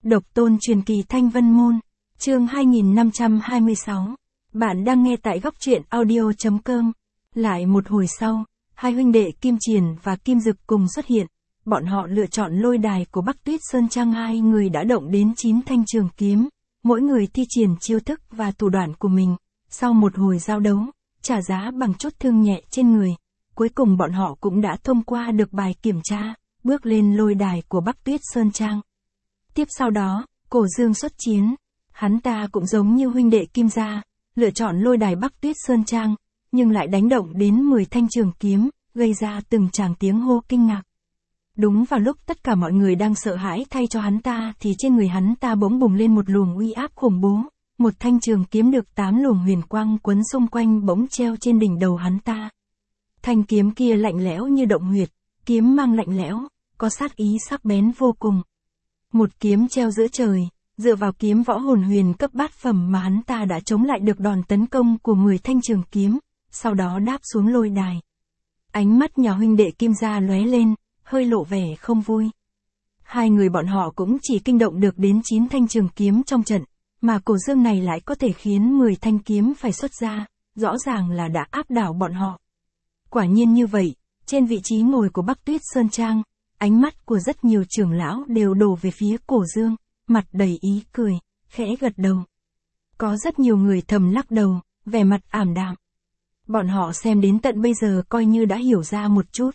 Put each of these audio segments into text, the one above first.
Độc tôn truyền kỳ Thanh Vân Môn, chương 2526. Bạn đang nghe tại góc truyện audio.com. Lại một hồi sau, hai huynh đệ Kim Triển và Kim Dực cùng xuất hiện. Bọn họ lựa chọn lôi đài của Bắc Tuyết Sơn Trang, hai người đã động đến 9 thanh trường kiếm, mỗi người thi triển chiêu thức và thủ đoạn của mình. Sau một hồi giao đấu, trả giá bằng chút thương nhẹ trên người, cuối cùng bọn họ cũng đã thông qua được bài kiểm tra, bước lên lôi đài của Bắc Tuyết Sơn Trang. Tiếp sau đó, Cổ Dương xuất chiến. Hắn ta cũng giống như huynh đệ Kim gia, lựa chọn lôi đài Bắc Tuyết Sơn Trang, nhưng lại đánh động đến 10 thanh trường kiếm, gây ra từng tràng tiếng hô kinh ngạc. Đúng vào lúc tất cả mọi người đang sợ hãi thay cho hắn ta thì trên người hắn ta bỗng bùng lên một luồng uy áp khủng bố. Một thanh trường kiếm được 8 luồng huyền quang quấn xung quanh bỗng treo trên đỉnh đầu hắn ta. Thanh kiếm kia lạnh lẽo như động huyệt, kiếm mang lạnh lẽo, có sát ý sắc bén vô cùng. Một kiếm treo giữa trời, dựa vào kiếm võ hồn huyền cấp bát phẩm mà hắn ta đã chống lại được đòn tấn công của 10 thanh trường kiếm, sau đó đáp xuống lôi đài. Ánh mắt nhà huynh đệ Kim gia lóe lên, hơi lộ vẻ không vui. Hai người bọn họ cũng chỉ kinh động được đến 9 thanh trường kiếm trong trận, mà Cổ Dương này lại có thể khiến 10 thanh kiếm phải xuất ra, rõ ràng là đã áp đảo bọn họ. Quả nhiên như vậy, trên vị trí ngồi của Bắc Tuyết Sơn Trang, ánh mắt của rất nhiều trưởng lão đều đổ về phía Cổ Dương, mặt đầy ý cười, khẽ gật đầu. Có rất nhiều người thầm lắc đầu, vẻ mặt ảm đạm. Bọn họ xem đến tận bây giờ coi như đã hiểu ra một chút.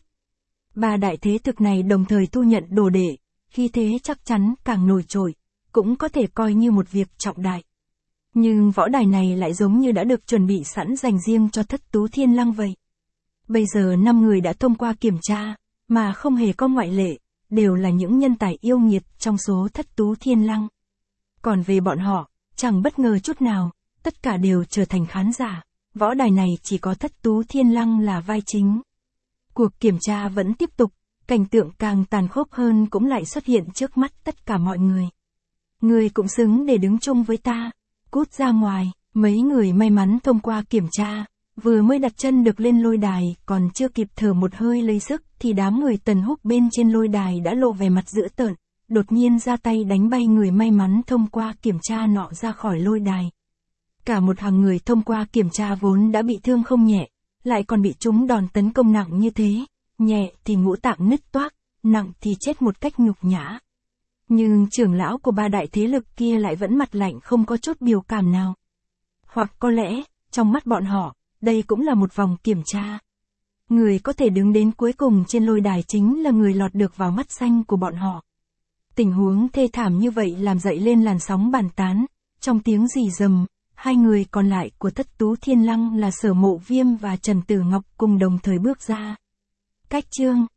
Ba đại thế thực này đồng thời thu nhận đồ đệ, khi thế chắc chắn càng nổi trội, cũng có thể coi như một việc trọng đại. Nhưng võ đài này lại giống như đã được chuẩn bị sẵn dành riêng cho Thất Tú Thiên Lăng vậy. Bây giờ 5 người đã thông qua kiểm tra, mà không hề có ngoại lệ, đều là những nhân tài yêu nghiệt trong số Thất Tú Thiên Lăng. Còn về bọn họ, chẳng bất ngờ chút nào, tất cả đều trở thành khán giả, võ đài này chỉ có Thất Tú Thiên Lăng là vai chính. Cuộc kiểm tra vẫn tiếp tục, cảnh tượng càng tàn khốc hơn cũng lại xuất hiện trước mắt tất cả mọi người. Người cũng xứng để đứng chung với ta, cút ra ngoài. Mấy người may mắn thông qua kiểm tra, vừa mới đặt chân được lên lôi đài, còn chưa kịp thở một hơi lấy sức, thì đám người Tần Húc bên trên lôi đài đã lộ vẻ mặt dữ tợn, đột nhiên ra tay đánh bay người may mắn thông qua kiểm tra nọ ra khỏi lôi đài. Cả một hàng người thông qua kiểm tra vốn đã bị thương không nhẹ, lại còn bị chúng đòn tấn công nặng như thế, nhẹ thì ngũ tạng nứt toác, nặng thì chết một cách nhục nhã. Nhưng trưởng lão của ba đại thế lực kia lại vẫn mặt lạnh không có chút biểu cảm nào. Hoặc có lẽ, trong mắt bọn họ, đây cũng là một vòng kiểm tra. Người có thể đứng đến cuối cùng trên lôi đài chính là người lọt được vào mắt xanh của bọn họ. Tình huống thê thảm như vậy làm dậy lên làn sóng bàn tán, trong tiếng rì rầm, hai người còn lại của Thất Tú Thiên Lăng là Sở Mộ Viêm và Trần Tử Ngọc cùng đồng thời bước ra. Cách chương